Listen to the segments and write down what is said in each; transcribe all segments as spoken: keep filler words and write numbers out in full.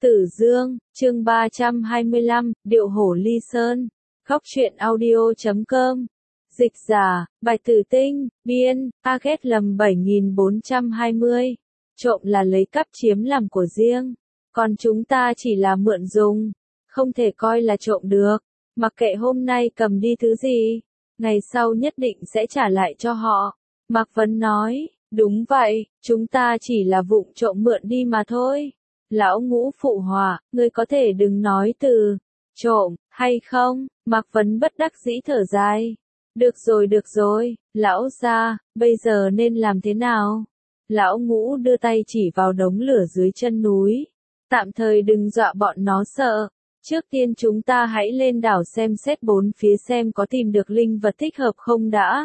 Tử Dương, chương ba trăm hai mươi lăm, Điệu hổ ly sơn. Khóc chuyện audio chấm com. Dịch giả, Bạch Tử Tinh, biên, a ghét lầm bảy nghìn bốn trăm hai mươi. Trộm là lấy cắp chiếm làm của riêng. Còn chúng ta chỉ là mượn dùng. Không thể coi là trộm được. Mặc kệ hôm nay cầm đi thứ gì. Ngày sau nhất định sẽ trả lại cho họ. Mạc Vấn nói, đúng vậy, chúng ta chỉ là vụng trộm mượn đi mà thôi. Lão Ngũ phụ họa, ngươi có thể đừng nói từ trộm, hay không? Mạc Vấn bất đắc dĩ thở dài. Được rồi được rồi, lão gia, bây giờ nên làm thế nào? Lão Ngũ đưa tay chỉ vào đống lửa dưới chân núi. Tạm thời đừng dọa bọn nó sợ. Trước tiên chúng ta hãy lên đảo xem xét bốn phía xem có tìm được linh vật thích hợp không đã.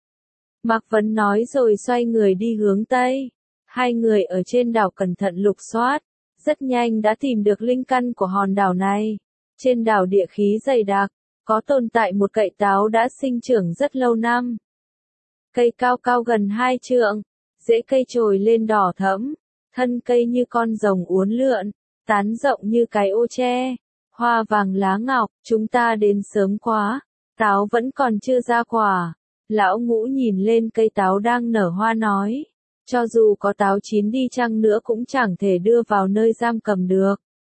Mạc Vấn nói rồi xoay người đi hướng Tây. Hai người ở trên đảo cẩn thận lục soát. Rất nhanh đã tìm được linh căn của hòn đảo này. Trên đảo địa khí dày đặc, có tồn tại một cậy táo đã sinh trưởng rất lâu năm. Cây cao cao gần hai trượng, rễ cây trồi lên đỏ thẫm, thân cây như con rồng uốn lượn, tán rộng như cái ô tre, hoa vàng lá ngọc, chúng ta đến sớm quá, táo vẫn còn chưa ra quả. Lão Ngũ nhìn lên cây táo đang nở hoa nói. Cho dù có táo chín đi chăng nữa cũng chẳng thể đưa vào nơi giam cầm được.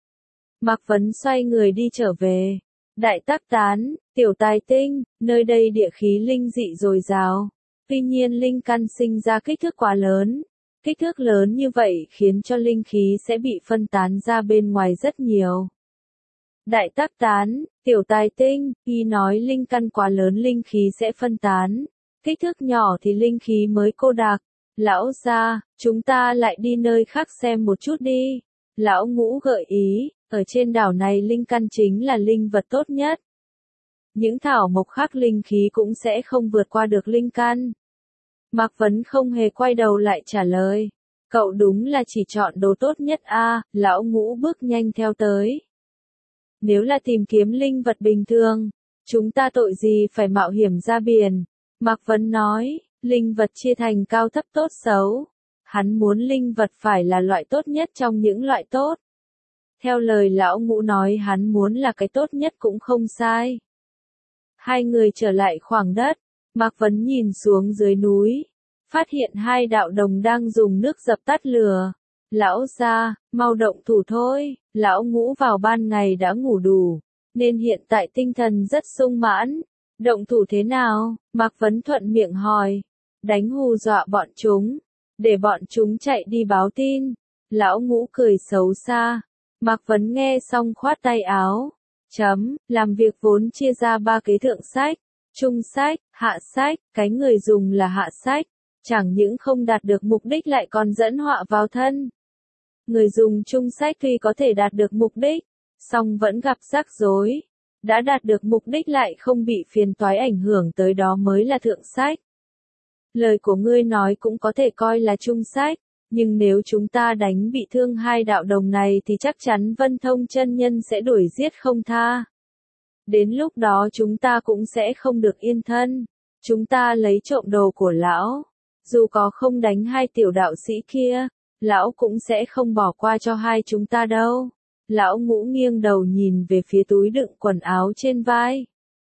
Mạc Vấn xoay người đi trở về. Đại Tắc Tán, Tiểu Tài Tinh, nơi đây địa khí linh dị dồi dào. Tuy nhiên linh căn sinh ra kích thước quá lớn. Kích thước lớn như vậy khiến cho linh khí sẽ bị phân tán ra bên ngoài rất nhiều. Đại Tắc Tán, Tiểu Tài Tinh, y nói linh căn quá lớn linh khí sẽ phân tán. Kích thước nhỏ thì linh khí mới cô đặc. Lão gia, chúng ta lại đi nơi khác xem một chút đi. Lão Ngũ gợi ý, ở trên đảo này linh căn chính là linh vật tốt nhất. Những thảo mộc khác linh khí cũng sẽ không vượt qua được linh căn. Mạc Vấn không hề quay đầu lại trả lời. Cậu đúng là chỉ chọn đồ tốt nhất a. À, Lão Ngũ bước nhanh theo tới. Nếu là tìm kiếm linh vật bình thường, chúng ta tội gì phải mạo hiểm ra biển. Mạc Vấn nói. Linh vật chia thành cao thấp tốt xấu. Hắn muốn linh vật phải là loại tốt nhất trong những loại tốt. Theo lời Lão Ngũ nói hắn muốn là cái tốt nhất cũng không sai. Hai người trở lại khoảng đất. Mạc Vấn nhìn xuống dưới núi. Phát hiện hai đạo đồng đang dùng nước dập tắt lửa. Lão gia, mau động thủ thôi. Lão Ngũ vào ban ngày đã ngủ đủ. Nên hiện tại tinh thần rất sung mãn. Động thủ thế nào? Mạc Vấn thuận miệng hỏi. Đánh hù dọa bọn chúng, để bọn chúng chạy đi báo tin. Lão Ngũ cười xấu xa. Mạc Vấn nghe xong khoát tay áo. Chấm, làm việc vốn chia ra ba kế thượng sách, trung sách, hạ sách, cái người dùng là hạ sách. Chẳng những không đạt được mục đích lại còn dẫn họa vào thân. Người dùng trung sách tuy có thể đạt được mục đích, song vẫn gặp rắc rối. Đã đạt được mục đích lại không bị phiền toái ảnh hưởng tới đó mới là thượng sách. Lời của ngươi nói cũng có thể coi là trung sách, nhưng nếu chúng ta đánh bị thương hai đạo đồng này thì chắc chắn Vân Thông chân nhân sẽ đuổi giết không tha. Đến lúc đó chúng ta cũng sẽ không được yên thân. Chúng ta lấy trộm đồ của lão. Dù có không đánh hai tiểu đạo sĩ kia, lão cũng sẽ không bỏ qua cho hai chúng ta đâu. Lão Ngũ nghiêng đầu nhìn về phía túi đựng quần áo trên vai.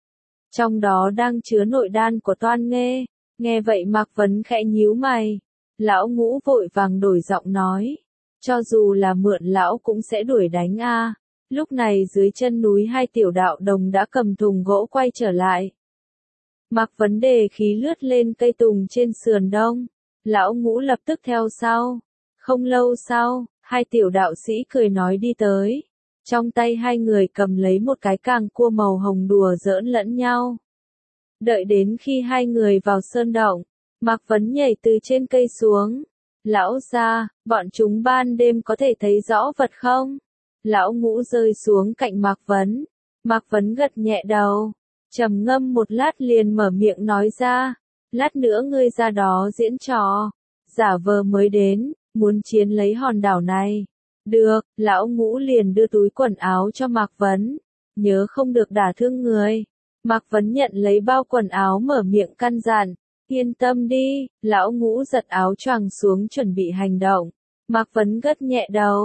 Trong đó đang chứa nội đan của Toan Nghê. Nghe vậy Mạc Vấn khẽ nhíu mày. Lão Ngũ vội vàng đổi giọng nói. Cho dù là mượn lão cũng sẽ đuổi đánh a. À. Lúc này dưới chân núi hai tiểu đạo đồng đã cầm thùng gỗ quay trở lại. Mạc Vấn đề khí lướt lên cây tùng trên sườn đông. Lão Ngũ lập tức theo sau. Không lâu sau, hai tiểu đạo sĩ cười nói đi tới. Trong tay hai người cầm lấy một cái càng cua màu hồng đùa giỡn lẫn nhau. Đợi đến khi hai người vào sơn động, Mạc Vấn nhảy từ trên cây xuống. Lão gia, bọn chúng ban đêm có thể thấy rõ vật không? Lão Ngũ rơi xuống cạnh Mạc Vấn. Mạc Vấn gật nhẹ đầu. Trầm ngâm một lát liền mở miệng nói ra. Lát nữa ngươi ra đó diễn trò. Giả vờ mới đến, muốn chiến lấy hòn đảo này. Được, Lão Ngũ liền đưa túi quần áo cho Mạc Vấn. Nhớ không được đả thương người. Mạc Vấn nhận lấy bao quần áo mở miệng căn dặn. Yên tâm đi, Lão Ngũ giật áo choàng xuống chuẩn bị hành động. Mạc Vấn gật nhẹ đầu.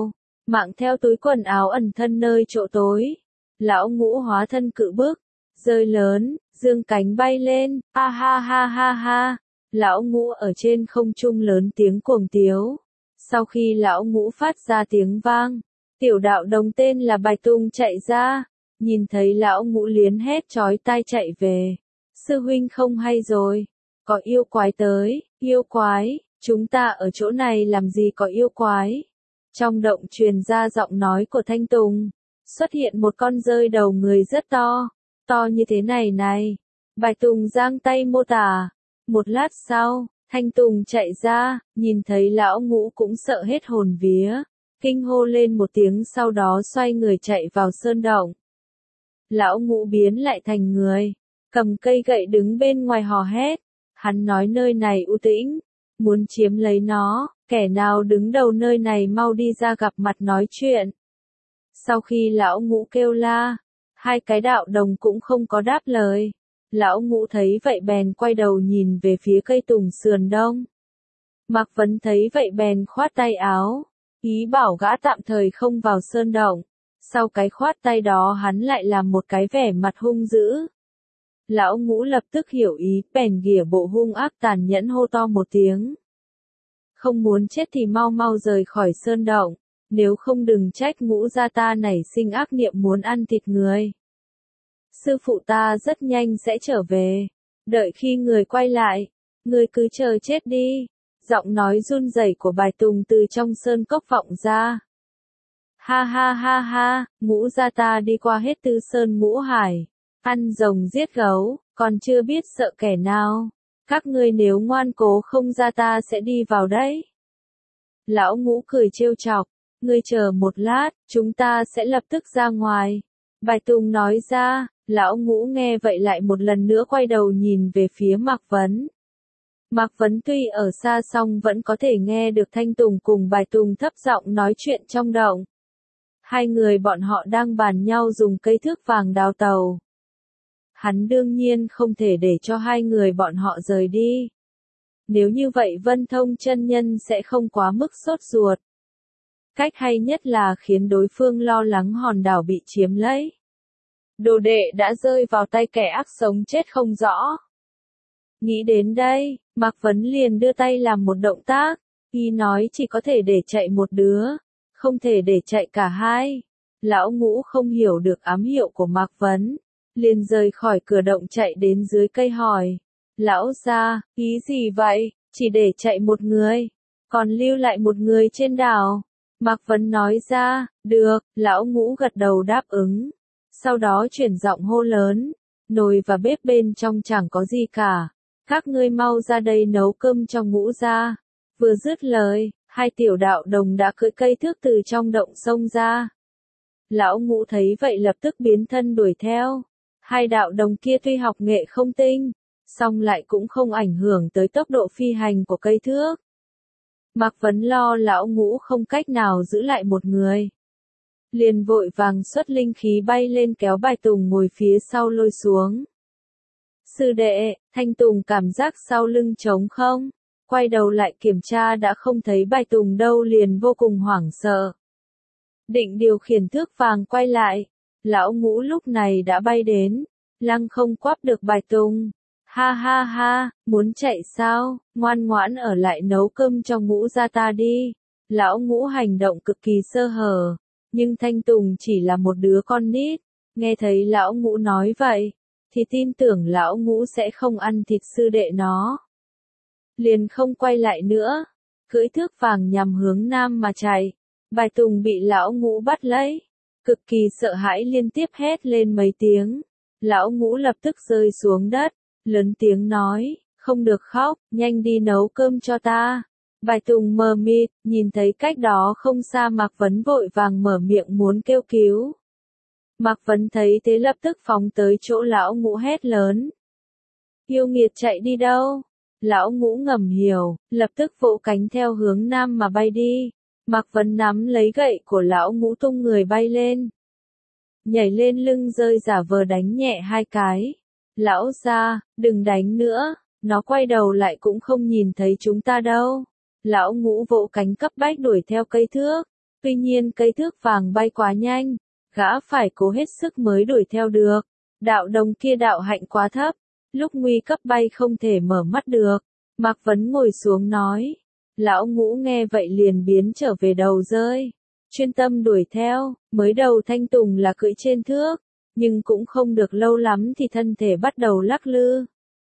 Mạng theo túi quần áo ẩn thân nơi chỗ tối. Lão Ngũ hóa thân cự bức, rơi lớn, dương cánh bay lên, a ha ha ha ha. Lão Ngũ ở trên không trung lớn tiếng cuồng tiếu. Sau khi Lão Ngũ phát ra tiếng vang, tiểu đạo đồng tên là Bạch Tùng chạy ra, nhìn thấy Lão Ngũ liến hét chói tai chạy về. Sư huynh không hay rồi, có yêu quái tới, yêu quái, chúng ta ở chỗ này làm gì có yêu quái. Trong động truyền ra giọng nói của Thanh Tùng, xuất hiện một con dơi đầu người rất to, to như thế này này. Bạch Tùng giang tay mô tả. Một lát sau, Thanh Tùng chạy ra, nhìn thấy Lão Ngũ cũng sợ hết hồn vía, kinh hô lên một tiếng sau đó xoay người chạy vào sơn động. Lão Ngũ biến lại thành người, cầm cây gậy đứng bên ngoài hò hét. Hắn nói nơi này u tĩnh, muốn chiếm lấy nó, kẻ nào đứng đầu nơi này mau đi ra gặp mặt nói chuyện. Sau khi Lão Ngũ kêu la, hai cái đạo đồng cũng không có đáp lời. Lão Ngũ thấy vậy bèn quay đầu nhìn về phía cây tùng sườn đông. Mạc Vấn thấy vậy bèn khoát tay áo, ý bảo gã tạm thời không vào sơn động. Sau cái khoát tay đó hắn lại làm một cái vẻ mặt hung dữ. Lão Ngũ lập tức hiểu ý, bèn ghỉa bộ hung ác tàn nhẫn hô to một tiếng. Không muốn chết thì mau mau rời khỏi sơn động, nếu không đừng trách Ngũ gia ta nảy sinh ác niệm muốn ăn thịt người. Sư phụ ta rất nhanh sẽ trở về, đợi khi người quay lại, người cứ chờ chết đi. Giọng nói run rẩy của Bạch Tùng từ trong sơn cốc vọng ra. Ha ha ha ha, Ngũ gia ta đi qua hết Tư Sơn Ngũ Hải, ăn rồng giết gấu, còn chưa biết sợ kẻ nào. Các ngươi nếu ngoan cố không ra ta sẽ đi vào đấy. Lão Ngũ cười trêu chọc, ngươi chờ một lát, chúng ta sẽ lập tức ra ngoài. Bạch Tùng nói ra. Lão Ngũ nghe vậy lại một lần nữa quay đầu nhìn về phía Mạc Vấn. Mạc Vấn tuy ở xa song vẫn có thể nghe được Thanh Tùng cùng Bạch Tùng thấp giọng nói chuyện trong động. Hai người bọn họ đang bàn nhau dùng cây thước vàng đào tàu. Hắn đương nhiên không thể để cho hai người bọn họ rời đi. Nếu như vậy Vân Thông chân nhân sẽ không quá mức sốt ruột. Cách hay nhất là khiến đối phương lo lắng hòn đảo bị chiếm lấy. Đồ đệ đã rơi vào tay kẻ ác sống chết không rõ. Nghĩ đến đây, Mạc Vấn liền đưa tay làm một động tác, y nói chỉ có thể để chạy một đứa, không thể để chạy cả hai. Lão Ngũ không hiểu được ám hiệu của Mạc Vấn, liền rời khỏi cửa động chạy đến dưới cây hỏi. Lão gia, ý gì vậy, chỉ để chạy một người, còn lưu lại một người trên đảo. Mạc Vấn nói ra, được, Lão Ngũ gật đầu đáp ứng. Sau đó chuyển giọng hô lớn, nồi và bếp bên trong chẳng có gì cả. Các ngươi mau ra đây nấu cơm cho Ngũ gia. Vừa dứt lời, hai tiểu đạo đồng đã cưỡi cây thước từ trong động sông ra. Lão Ngũ thấy vậy lập tức biến thân đuổi theo. Hai đạo đồng kia tuy học nghệ không tinh, song lại cũng không ảnh hưởng tới tốc độ phi hành của cây thước. Mạc Vấn lo Lão Ngũ không cách nào giữ lại một người. Liền vội vàng xuất linh khí bay lên kéo Bạch Tùng ngồi phía sau lôi xuống. Sư đệ, Thanh Tùng cảm giác sau lưng trống không? Quay đầu lại kiểm tra đã không thấy Bạch Tùng đâu liền vô cùng hoảng sợ. Định điều khiển thước vàng quay lại. Lão Ngũ lúc này đã bay đến. Lăng không quắp được Bạch Tùng. Ha ha ha, muốn chạy sao? Ngoan ngoãn ở lại nấu cơm cho Ngũ gia ta đi. Lão Ngũ hành động cực kỳ sơ hở. Nhưng Thanh Tùng chỉ là một đứa con nít, nghe thấy Lão Ngũ nói vậy, thì tin tưởng Lão Ngũ sẽ không ăn thịt sư đệ nó. Liền không quay lại nữa, cưỡi thước vàng nhằm hướng nam mà chạy. Bạch Tùng bị Lão Ngũ bắt lấy, cực kỳ sợ hãi liên tiếp hét lên mấy tiếng. Lão Ngũ lập tức rơi xuống đất, lớn tiếng nói, không được khóc, nhanh đi nấu cơm cho ta. Bạch Tùng mờ mịt, nhìn thấy cách đó không xa Mạc Vấn vội vàng mở miệng muốn kêu cứu. Mạc Vấn thấy thế lập tức phóng tới chỗ Lão Ngũ hét lớn. Yêu nghiệt chạy đi đâu? Lão Ngũ ngầm hiểu, lập tức vỗ cánh theo hướng nam mà bay đi. Mạc Vấn nắm lấy gậy của Lão Ngũ tung người bay lên. Nhảy lên lưng rơi giả vờ đánh nhẹ hai cái. Lão gia, đừng đánh nữa, nó quay đầu lại cũng không nhìn thấy chúng ta đâu. Lão Ngũ vỗ cánh cấp bách đuổi theo cây thước. Tuy nhiên cây thước vàng bay quá nhanh, gã phải cố hết sức mới đuổi theo được. Đạo đồng kia đạo hạnh quá thấp, lúc nguy cấp bay không thể mở mắt được. Mạc Vấn ngồi xuống nói. Lão Ngũ nghe vậy liền biến trở về đầu rơi. Chuyên tâm đuổi theo, mới đầu Thanh Tùng là cưỡi trên thước, nhưng cũng không được lâu lắm thì thân thể bắt đầu lắc lư.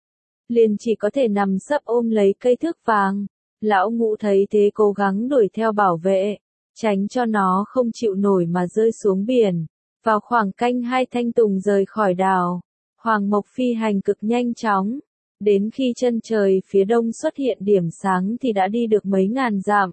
Liền chỉ có thể nằm sấp ôm lấy cây thước vàng. Lão Ngũ thấy thế cố gắng đuổi theo bảo vệ, tránh cho nó không chịu nổi mà rơi xuống biển. Vào khoảng canh hai Thanh Tùng rời khỏi đảo, Hoàng Mộc phi hành cực nhanh chóng. Đến khi chân trời phía đông xuất hiện điểm sáng thì đã đi được mấy ngàn dặm.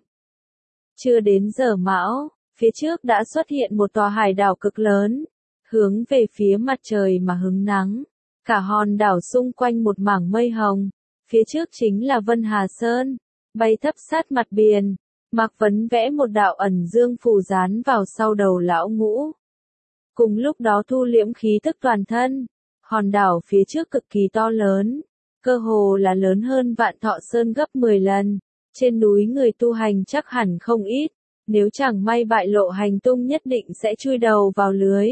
Chưa đến giờ mão, phía trước đã xuất hiện một tòa hải đảo cực lớn, hướng về phía mặt trời mà hứng nắng. Cả hòn đảo xung quanh một mảng mây hồng, phía trước chính là Vân Hà Sơn, bay thấp sát mặt biển. Mạc Vấn vẽ một đạo ẩn dương phù dán vào sau đầu Lão Ngũ. Cùng lúc đó thu liễm khí tức toàn thân, hòn đảo phía trước cực kỳ to lớn, cơ hồ là lớn hơn Vạn Thọ Sơn gấp mười lần. Trên núi người tu hành chắc hẳn không ít, nếu chẳng may bại lộ hành tung nhất định sẽ chui đầu vào lưới.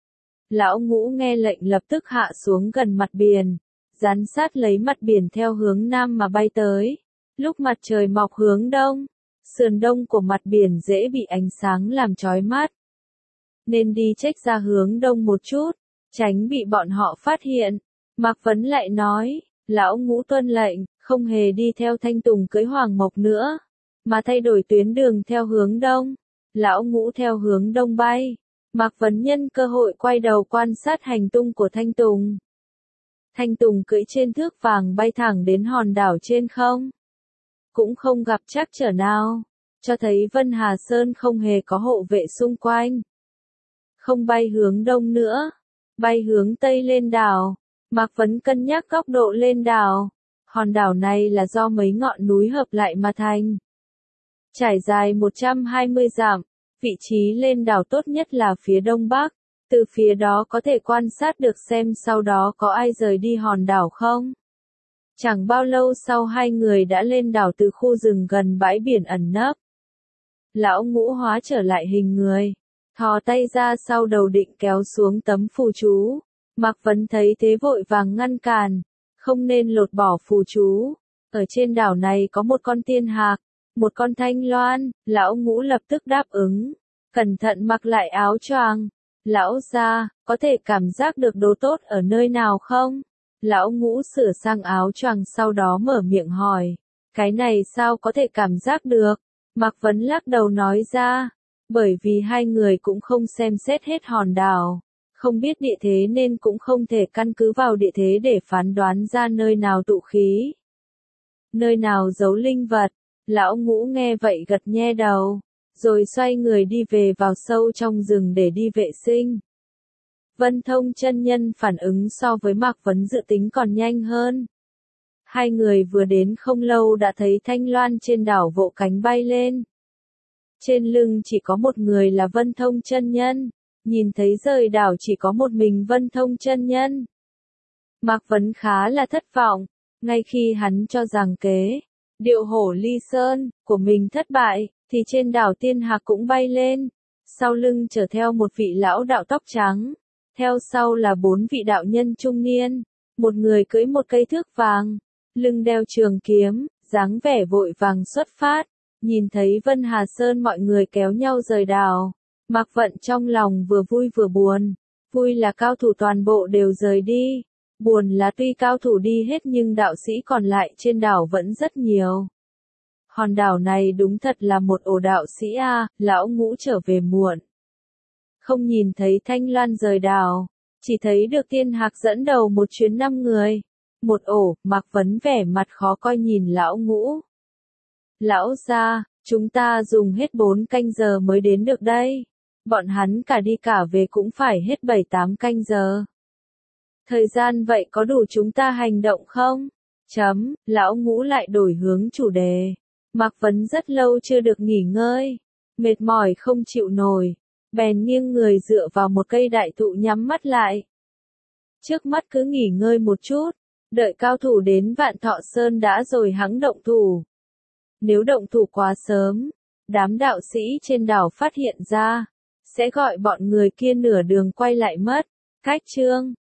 Lão Ngũ nghe lệnh lập tức hạ xuống gần mặt biển, dán sát lấy mặt biển theo hướng nam mà bay tới. Lúc mặt trời mọc hướng đông, sườn đông của mặt biển dễ bị ánh sáng làm chói mắt, nên đi chếch ra hướng đông một chút, tránh bị bọn họ phát hiện. Mạc Vấn lại nói, Lão Ngũ tuân lệnh, không hề đi theo Thanh Tùng cưỡi Hoàng Mộc nữa, mà thay đổi tuyến đường theo hướng đông. Lão Ngũ theo hướng đông bay, Mạc Vấn nhân cơ hội quay đầu quan sát hành tung của Thanh Tùng. Thanh Tùng cưỡi trên thước vàng bay thẳng đến hòn đảo trên không. Cũng không gặp trắc trở nào, cho thấy Vân Hà Sơn không hề có hộ vệ xung quanh. Không bay hướng đông nữa, bay hướng tây lên đảo. Mạc Vấn cân nhắc góc độ lên đảo. Hòn đảo này là do mấy ngọn núi hợp lại mà thành. Trải dài một trăm hai mươi dặm, vị trí lên đảo tốt nhất là phía đông bắc. Từ phía đó có thể quan sát được xem sau đó có ai rời đi hòn đảo không. Chẳng bao lâu sau hai người đã lên đảo từ khu rừng gần bãi biển ẩn nấp. Lão Ngũ hóa trở lại hình người, thò tay ra sau đầu định kéo xuống tấm phù chú. Mạc Vấn thấy thế vội vàng ngăn cản, không nên lột bỏ phù chú. Ở trên đảo này có một con tiên hạc, một con thanh loan. Lão Ngũ lập tức đáp ứng, cẩn thận mặc lại áo choàng. Lão gia, có thể cảm giác được đồ tốt ở nơi nào không? Lão Ngũ sửa sang áo choàng sau đó mở miệng hỏi. Cái này sao có thể cảm giác được? Mạc Vấn lắc đầu nói ra, bởi vì hai người cũng không xem xét hết hòn đảo, không biết địa thế nên cũng không thể căn cứ vào địa thế để phán đoán ra nơi nào tụ khí, nơi nào giấu linh vật. Lão Ngũ nghe vậy gật nhe đầu, rồi xoay người đi về vào sâu trong rừng để đi vệ sinh. Vân Thông chân nhân phản ứng so với Mạc Vấn dự tính còn nhanh hơn. Hai người vừa đến không lâu đã thấy Thanh Loan trên đảo vỗ cánh bay lên. Trên lưng chỉ có một người là Vân Thông chân nhân, nhìn thấy rời đảo chỉ có một mình Vân Thông chân nhân. Mạc Vấn khá là thất vọng, ngay khi hắn cho rằng kế điệu hổ ly sơn của mình thất bại, thì trên đảo Tiên Hạc cũng bay lên, sau lưng chở theo một vị lão đạo tóc trắng, theo sau là bốn vị đạo nhân trung niên, một người cưỡi một cây thước vàng, lưng đeo trường kiếm, dáng vẻ vội vàng xuất phát. Nhìn thấy Vân Hà Sơn mọi người kéo nhau rời đảo, Mạc Vận trong lòng vừa vui vừa buồn. Vui là cao thủ toàn bộ đều rời đi, buồn là tuy cao thủ đi hết nhưng đạo sĩ còn lại trên đảo vẫn rất nhiều. Hòn đảo này đúng thật là một ổ đạo sĩ a. Lão Ngũ trở về muộn, không nhìn thấy Thanh Loan rời đảo, chỉ thấy được Tiên Hạc dẫn đầu một chuyến năm người. Một ổ. Mạc Vấn vẻ mặt khó coi nhìn Lão Ngũ. Lão gia, chúng ta dùng hết bốn canh giờ mới đến được đây. Bọn hắn cả đi cả về cũng phải hết bảy tám canh giờ. Thời gian vậy có đủ chúng ta hành động không? Chấm, Lão Ngũ lại đổi hướng chủ đề. Mạc Vấn rất lâu chưa được nghỉ ngơi, mệt mỏi không chịu nổi, bèn nghiêng người dựa vào một cây đại thụ nhắm mắt lại. Trước mắt cứ nghỉ ngơi một chút, đợi cao thủ đến Vạn Thọ Sơn đã rồi hẵng động thủ. Nếu động thủ quá sớm, đám đạo sĩ trên đảo phát hiện ra, sẽ gọi bọn người kia nửa đường quay lại mất. Cách chương